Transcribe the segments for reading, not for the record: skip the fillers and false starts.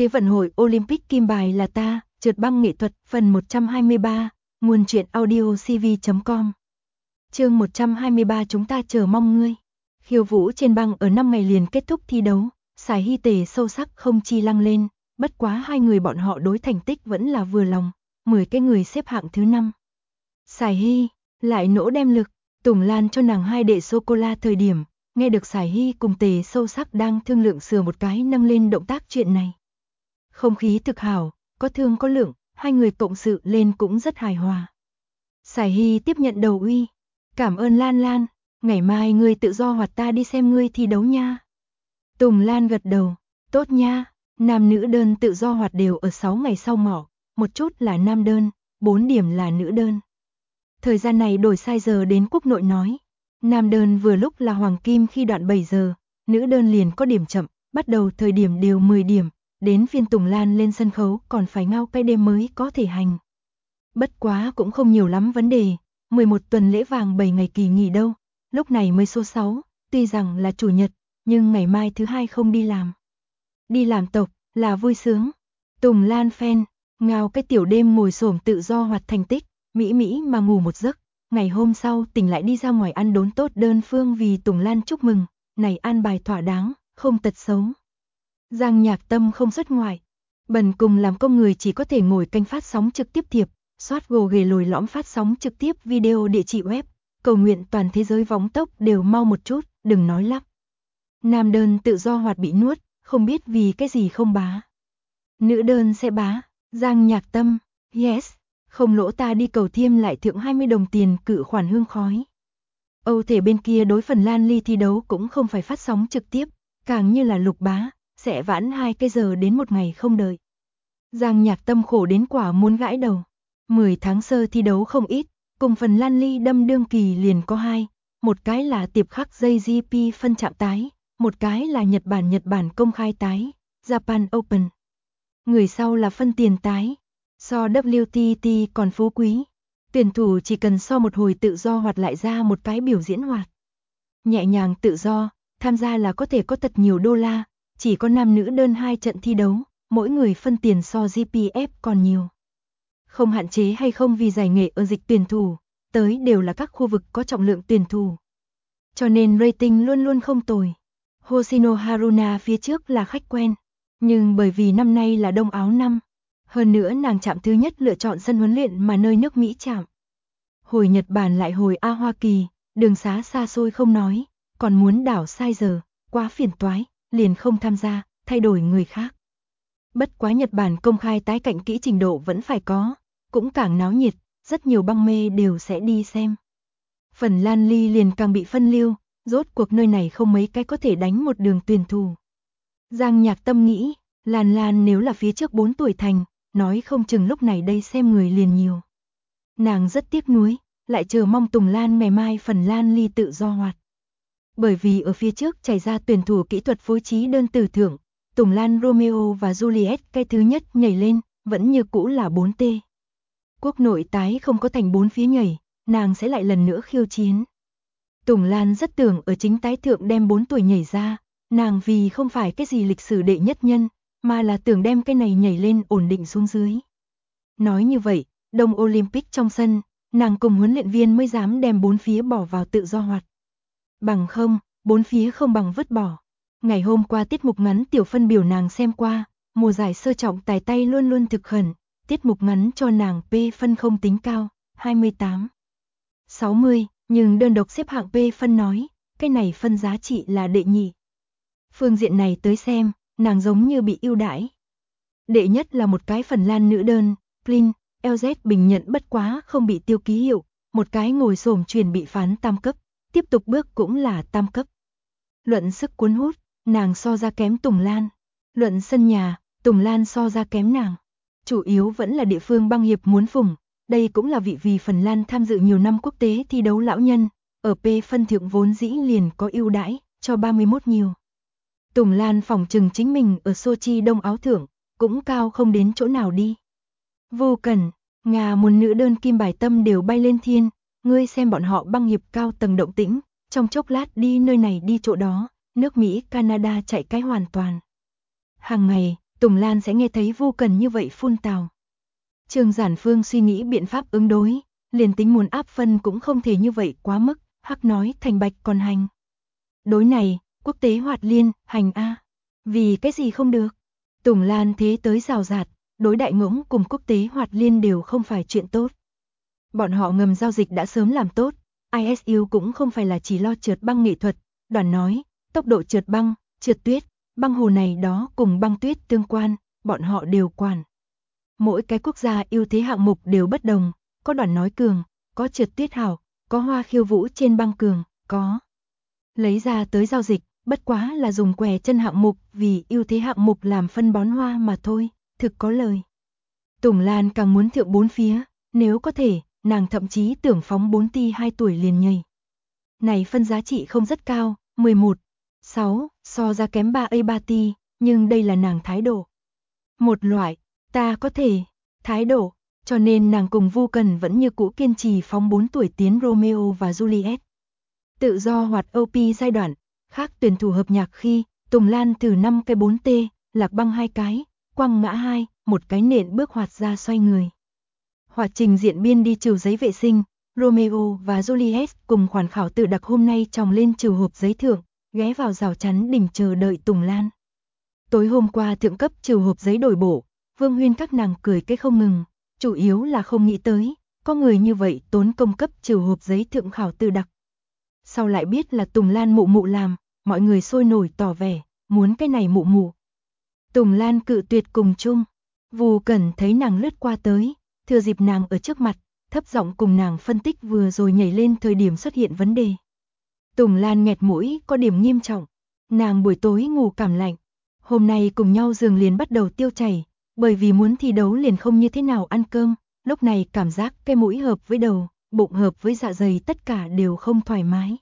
Thế vận hội Olympic kim bài là ta, trượt băng nghệ thuật, phần 123, nguồn truyện audio cv.com. Chương 123 chúng ta chờ mong ngươi. Khiêu vũ trên băng ở 5 ngày liền kết thúc thi đấu, Sải Hy Tề sâu sắc không chi lăng lên, bất quá hai người bọn họ đối thành tích vẫn là vừa lòng, 10 cái người xếp hạng thứ 5. Sải Hy lại nỗ đem lực, Tùng Lan cho nàng 2 đệ sô-cô-la thời điểm, nghe được Sải Hy cùng Tề sâu sắc đang thương lượng sửa một cái nâng lên động tác chuyện này. Không khí thực hảo, có thương có lượng, hai người cộng sự lên cũng rất hài hòa. Sải Hy tiếp nhận đầu uy, cảm ơn Lan Lan, ngày mai ngươi tự do hoặc ta đi xem ngươi thi đấu nha. Tùng Lan gật đầu, tốt nha, nam nữ đơn tự do hoạt đều ở 6 ngày sau ngọ, một chút là nam đơn, 4 điểm là nữ đơn. Thời gian này đổi sai giờ đến quốc nội nói, nam đơn vừa lúc là hoàng kim khi đoạn 7 giờ, nữ đơn liền có điểm chậm, bắt đầu thời điểm đều 10 điểm. Đến phiên Tùng Lan lên sân khấu còn phải ngao cái đêm mới có thể hành. Bất quá cũng không nhiều lắm vấn đề, 11 tuần lễ vàng 7 ngày kỳ nghỉ đâu, lúc này mới số 6, tuy rằng là chủ nhật, nhưng ngày mai thứ 2 không đi làm. Đi làm tộc, là vui sướng. Tùng Lan fan, ngao cái tiểu đêm ngồi xổm tự do hoạt thành tích, mỹ mỹ mà ngủ một giấc, ngày hôm sau tỉnh lại đi ra ngoài ăn đốn tốt đơn phương vì Tùng Lan chúc mừng, này an bài thỏa đáng, không tật xấu. Giang Nhạc Tâm không xuất ngoại, bần cùng làm công người chỉ có thể ngồi kênh phát sóng trực tiếp thiệp, soát ghề lồi lõm phát sóng trực tiếp video địa chỉ web, cầu nguyện toàn thế giới vóng tốc đều mau một chút, đừng nói lắp. Nam đơn tự do hoạt bị nuốt, không biết vì cái gì không bá. Nữ đơn sẽ bá, Giang Nhạc Tâm, yes, không lỗ ta đi cầu thiêm lại thượng 20 đồng tiền cự khoản hương khói. Âu thể bên kia đối Phần Lan Ly thi đấu cũng không phải phát sóng trực tiếp, càng như là lục bá. Sẽ vãn 2 cái giờ đến 1 ngày không đợi. Giang Nhạc Tâm khổ đến quả muốn gãi đầu. 10 tháng sơ thi đấu không ít, cùng Phần Lan Ly đâm đương kỳ liền có 2, một cái là tiệp khắc dây GP phân chạm tái, một cái là Nhật Bản công khai tái, Japan Open. Người sau là phân tiền tái, so WTT còn phú quý. Tuyển thủ chỉ cần so một hồi tự do hoạt lại ra một cái biểu diễn hoạt. Nhẹ nhàng tự do, tham gia là có thể có thật nhiều đô la. Chỉ có nam nữ đơn 2 trận thi đấu, mỗi người phân tiền so GPF còn nhiều. Không hạn chế hay không vì giải nghệ ở dịch tuyển thủ, tới đều là các khu vực có trọng lượng tuyển thủ. Cho nên rating luôn luôn không tồi. Hoshino Haruna phía trước là khách quen, nhưng bởi vì năm nay là Đông Áo năm, hơn nữa nàng chạm thứ nhất lựa chọn sân huấn luyện mà nơi nước Mỹ chạm. Hồi Nhật Bản lại hồi Hoa Kỳ, đường xá xa xôi không nói, còn muốn đảo sai giờ, quá phiền toái. Liền không tham gia, thay đổi người khác. Bất quá Nhật Bản công khai tái cạnh kỹ trình độ vẫn phải có, cũng càng náo nhiệt, rất nhiều băng mê đều sẽ đi xem. Phần Lan Ly liền càng bị phân lưu, rốt cuộc nơi này không mấy cái có thể đánh một đường tuyển thủ. Giang Nhạc Tâm nghĩ, Lan nếu là phía trước 4 tuổi thành, nói không chừng lúc này đây xem người liền nhiều. Nàng rất tiếc nuối, lại chờ mong Tùng Lan ngày mai Phần Lan Ly tự do hoạt. Bởi vì ở phía trước chảy ra tuyển thủ kỹ thuật phối trí đơn tử thưởng, Tùng Lan Romeo và Juliet cái thứ nhất nhảy lên, vẫn như cũ là 4T. Quốc nội tái không có thành 4 phía nhảy, nàng sẽ lại lần nữa khiêu chiến. Tùng Lan rất tưởng ở chính tái thượng đem 4 tuổi nhảy ra, nàng vì không phải cái gì lịch sử đệ nhất nhân, mà là tưởng đem cái này nhảy lên ổn định xuống dưới. Nói như vậy, Đông Olympic trong sân, nàng cùng huấn luyện viên mới dám đem 4 phía bỏ vào tự do hoạt. Bằng không, 4 phía không bằng vứt bỏ. Ngày hôm qua tiết mục ngắn tiểu phân biểu nàng xem qua, mùa giải sơ trọng tài tay luôn luôn thực khẩn, tiết mục ngắn cho nàng P phân không tính cao, 28. 60, nhưng đơn độc xếp hạng P phân nói, cái này phân giá trị là đệ nhị. Phương diện này tới xem, nàng giống như bị ưu đãi. Đệ nhất là một cái Phần Lan nữ đơn, Plin, LZ bình nhận bất quá không bị tiêu ký hiệu, một cái ngồi xổm truyền bị phán tam cấp. Tiếp tục bước cũng là tam cấp. Luận sức cuốn hút, nàng so ra kém Tùng Lan. Luận sân nhà, Tùng Lan so ra kém nàng. Chủ yếu vẫn là địa phương băng hiệp muốn phủng. Đây cũng là vị vì Phần Lan tham dự nhiều năm quốc tế thi đấu lão nhân. Ở P phân thượng vốn dĩ liền có ưu đãi, cho 31 nhiều. Tùng Lan phỏng chừng chính mình ở Sochi Đông Áo thưởng, cũng cao không đến chỗ nào đi. Vô cần, Nga muốn nữ đơn kim bài tâm đều bay lên thiên. Ngươi xem bọn họ băng hiệp cao tầng động tĩnh, trong chốc lát đi nơi này đi chỗ đó, nước Mỹ, Canada chạy cái hoàn toàn. Hàng ngày, Tùng Lan sẽ nghe thấy Vu Cần như vậy phun tào. Trương Giản Phương suy nghĩ biện pháp ứng đối, liền tính muốn áp phân cũng không thể như vậy quá mức, hắc nói thành bạch còn hành. Đối này, quốc tế hoạt liên, hành a. Vì cái gì không được? Tùng Lan thế tới rào rạt, đối đại ngỗng cùng quốc tế hoạt liên đều không phải chuyện tốt. Bọn họ ngầm giao dịch đã sớm làm tốt, ISU cũng không phải là chỉ lo trượt băng nghệ thuật, Đoàn nói, tốc độ trượt băng, trượt tuyết, băng hồ này đó cùng băng tuyết tương quan, bọn họ đều quản. Mỗi cái quốc gia ưu thế hạng mục đều bất đồng, có Đoàn nói cường, có trượt tuyết hảo, có hoa khiêu vũ trên băng cường, có lấy ra tới giao dịch, bất quá là dùng què chân hạng mục vì ưu thế hạng mục làm phân bón hoa mà thôi, thực có lời. Tùng Lan càng muốn thượng bốn phía, nếu có thể, nàng thậm chí tưởng phóng 4 ti 2 tuổi liền nhảy. Này phân giá trị không rất cao, 11,6, so ra kém 3A3 ti, nhưng đây là nàng thái độ. Một loại, ta có thể, thái độ, cho nên nàng cùng Vu Cần vẫn như cũ kiên trì phóng 4 tuổi tiến Romeo và Juliet. Tự do hoạt OP giai đoạn, khác tuyển thủ hợp nhạc khi, Tùng Lan thử 5 cái 4T, lạc băng 2 cái, quăng ngã 2, một cái nện bước hoạt ra xoay người. Hoạt trình diện biên đi trừ giấy vệ sinh, Romeo và Juliet cùng khoản khảo tự đặc hôm nay tròng lên trừ hộp giấy thưởng, ghé vào rào chắn đỉnh chờ đợi Tùng Lan. Tối hôm qua thượng cấp trừ hộp giấy đổi bổ, Vương Huyên các nàng cười cái không ngừng, chủ yếu là không nghĩ tới, có người như vậy tốn công cấp trừ hộp giấy thượng khảo tự đặc. Sau lại biết là Tùng Lan mụ mụ làm, mọi người sôi nổi tỏ vẻ, muốn cái này mụ mụ. Tùng Lan cự tuyệt cùng chung, Vu Cẩn thấy nàng lướt qua tới, thừa dịp nàng ở trước mặt, thấp giọng cùng nàng phân tích vừa rồi nhảy lên thời điểm xuất hiện vấn đề. Tùng Lan nghẹt mũi có điểm nghiêm trọng, nàng buổi tối ngủ cảm lạnh, hôm nay cùng nhau giường liền bắt đầu tiêu chảy, bởi vì muốn thi đấu liền không như thế nào ăn cơm, lúc này cảm giác cái mũi hợp với đầu, bụng hợp với dạ dày tất cả đều không thoải mái.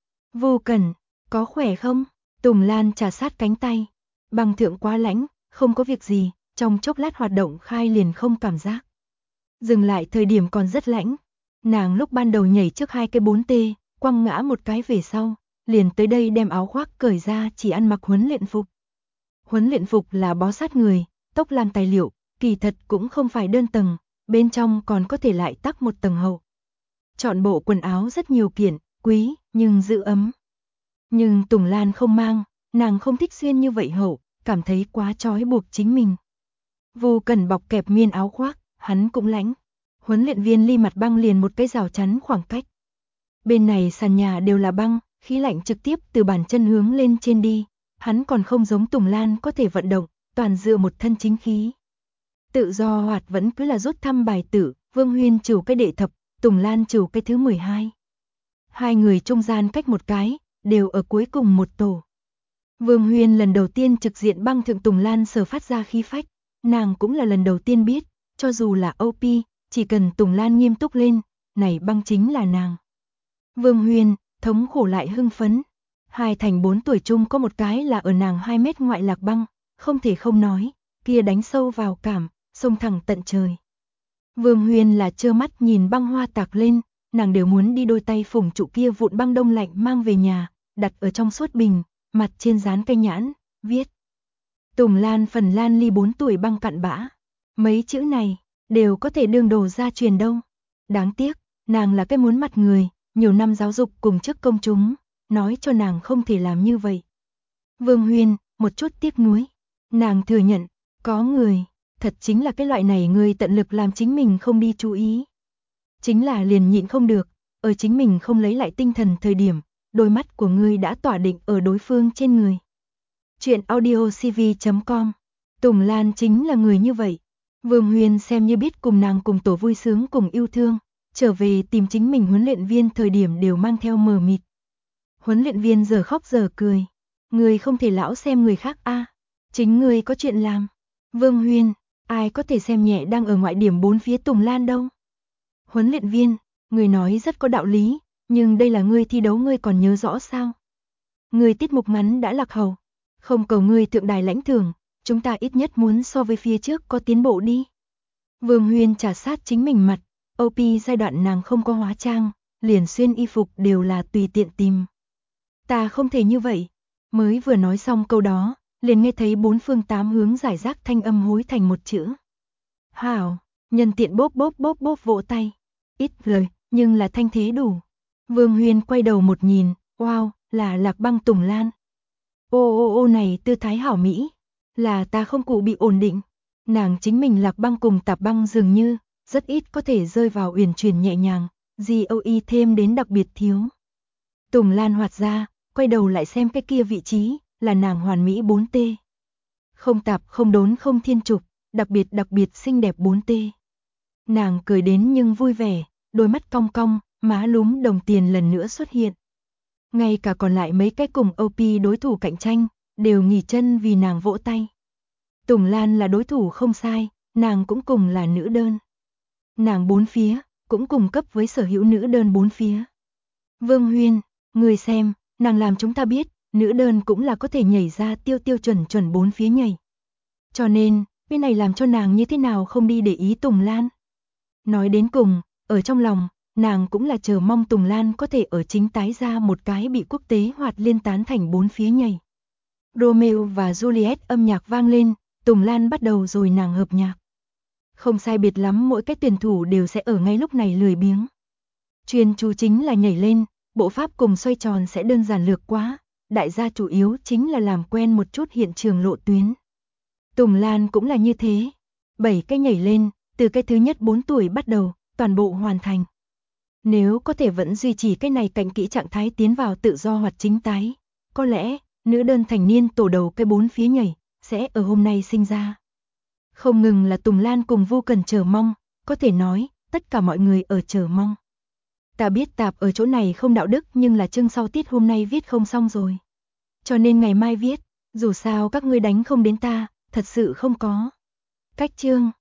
Vu Cẩn, có khỏe không? Tùng Lan trà sát cánh tay, băng thượng quá lạnh, không có việc gì, trong chốc lát hoạt động khai liền không cảm giác. Dừng lại thời điểm còn rất lạnh, nàng lúc ban đầu nhảy trước 2 cái 4T, quăng ngã một cái về sau, liền tới đây đem áo khoác cởi ra chỉ ăn mặc huấn luyện phục. Huấn luyện phục là bó sát người, tóc làm tài liệu, kỳ thật cũng không phải đơn tầng, bên trong còn có thể lại tắc một tầng hậu. Chọn bộ quần áo rất nhiều kiện, quý, nhưng giữ ấm. Nhưng Tùng Lan không mang, nàng không thích xuyên như vậy hậu, cảm thấy quá trói buộc chính mình. Vu Cần bọc kẹp miên áo khoác, hắn cũng lạnh. Huấn luyện viên ly mặt băng liền một cái rào chắn khoảng cách. Bên này sàn nhà đều là băng, khí lạnh trực tiếp từ bàn chân hướng lên trên đi. Hắn còn không giống Tùng Lan có thể vận động, toàn dựa một thân chính khí. Tự do hoạt vẫn cứ là rút thăm bài tử, Vương Huyên trừ cái đệ thập, Tùng Lan trừ cái thứ 12. Hai người trung gian cách một cái, đều ở cuối cùng một tổ. Vương Huyên lần đầu tiên trực diện băng thượng Tùng Lan sở phát ra khí phách, nàng cũng là lần đầu tiên biết, cho dù là OP, chỉ cần Tùng Lan nghiêm túc lên, này băng chính là nàng. Vương Huyên, thống khổ lại hưng phấn. 2 thành 4 tuổi chung có một cái là ở nàng 2 mét ngoại lạc băng, không thể không nói, kia đánh sâu vào cảm, xông thẳng tận trời. Vương Huyên là trơ mắt nhìn băng hoa tạc lên, nàng đều muốn đi đôi tay phủng trụ kia vụn băng đông lạnh mang về nhà, đặt ở trong suốt bình, mặt trên dán cây nhãn, viết. Tùng Lan Phần Lan ly 4 tuổi băng cặn bã. Mấy chữ này, đều có thể đương đồ ra truyền đâu. Đáng tiếc, nàng là cái muốn mặt người, nhiều năm giáo dục cùng trước công chúng, nói cho nàng không thể làm như vậy. Vương Huyên, một chút tiếc nuối. Nàng thừa nhận, có người, thật chính là cái loại này người tận lực làm chính mình không đi chú ý. Chính là liền nhịn không được, ở chính mình không lấy lại tinh thần thời điểm, đôi mắt của ngươi đã tỏa định ở đối phương trên người. Chuyện audiocv.com. Tùng Lan chính là người như vậy. Vương Huyên xem như biết cùng nàng cùng tổ vui sướng cùng yêu thương, trở về tìm chính mình huấn luyện viên thời điểm đều mang theo mờ mịt. Huấn luyện viên giờ khóc giờ cười. Người không thể lão xem người khác a, chính người có chuyện làm. Vương Huyên, ai có thể xem nhẹ đang ở ngoại điểm 4 phía Tùng Lan đâu. Huấn luyện viên, người nói rất có đạo lý, nhưng đây là ngươi thi đấu ngươi còn nhớ rõ sao? Người tiết mục ngắn đã lạc hậu, không cầu ngươi thượng đài lãnh thưởng, chúng ta ít nhất muốn so với phía trước có tiến bộ đi. Vương Huyên trả sát chính mình mặt, OP giai đoạn nàng không có hóa trang, liền xuyên y phục đều là tùy tiện tìm. Ta không thể như vậy. Mới vừa nói xong câu đó, liền nghe thấy bốn phương tám hướng rải rác thanh âm hối thành một chữ. Hảo, nhân tiện bóp bóp vỗ tay. Ít lời, nhưng là thanh thế đủ. Vương Huyên quay đầu một nhìn, wow, là Lạc Băng Tùng Lan. Ô này tư thái hảo mỹ, là ta không cụ bị ổn định. Nàng chính mình Lạc Băng cùng Tạp Băng dường như, rất ít có thể rơi vào uyển chuyển nhẹ nhàng, GOE thêm đến đặc biệt thiếu. Tùng Lan hoạt ra, quay đầu lại xem cái kia vị trí, là nàng hoàn mỹ 4T. Không tạp, không đốn, không thiên trục, đặc biệt xinh đẹp 4T. Nàng cười đến nhưng vui vẻ, đôi mắt cong cong, má lúm đồng tiền lần nữa xuất hiện. Ngay cả còn lại mấy cái cùng OP đối thủ cạnh tranh, đều nghỉ chân vì nàng vỗ tay. Tùng Lan là đối thủ không sai, nàng cũng cùng là nữ đơn. Nàng bốn phía, cũng cùng cấp với sở hữu nữ đơn bốn phía. Vương Huyên, người xem, nàng làm chúng ta biết, nữ đơn cũng là có thể nhảy ra tiêu chuẩn bốn phía nhảy. Cho nên, bên này làm cho nàng như thế nào không đi để ý Tùng Lan. Nói đến cùng, ở trong lòng, nàng cũng là chờ mong Tùng Lan có thể ở chính tái ra một cái bị quốc tế hoạt liên tán thành bốn phía nhảy. Romeo và Juliet âm nhạc vang lên, Tùng Lan bắt đầu rồi nàng hợp nhạc. Không sai biệt lắm mỗi cái tuyển thủ đều sẽ ở ngay lúc này lười biếng. Chuyên chú chính là nhảy lên, bộ pháp cùng xoay tròn sẽ đơn giản lược quá, đại gia chủ yếu chính là làm quen một chút hiện trường lộ tuyến. Tùng Lan cũng là như thế, 7 cái nhảy lên, từ cái thứ nhất 4 tuổi bắt đầu, toàn bộ hoàn thành. Nếu có thể vẫn duy trì cái này cạnh kỹ trạng thái tiến vào tự do hoặc chính tái, có lẽ, nữ đơn thành niên tổ đầu cái 4 phía nhảy, sẽ ở hôm nay sinh ra. Không ngừng là Tùng Lan cùng Vu Cần chờ mong, có thể nói, tất cả mọi người ở chờ mong. Ta biết Tạp ở chỗ này không đạo đức nhưng là chương sau tiết hôm nay viết không xong rồi. Cho nên ngày mai viết, dù sao các ngươi đánh không đến ta, thật sự không có. Cách chương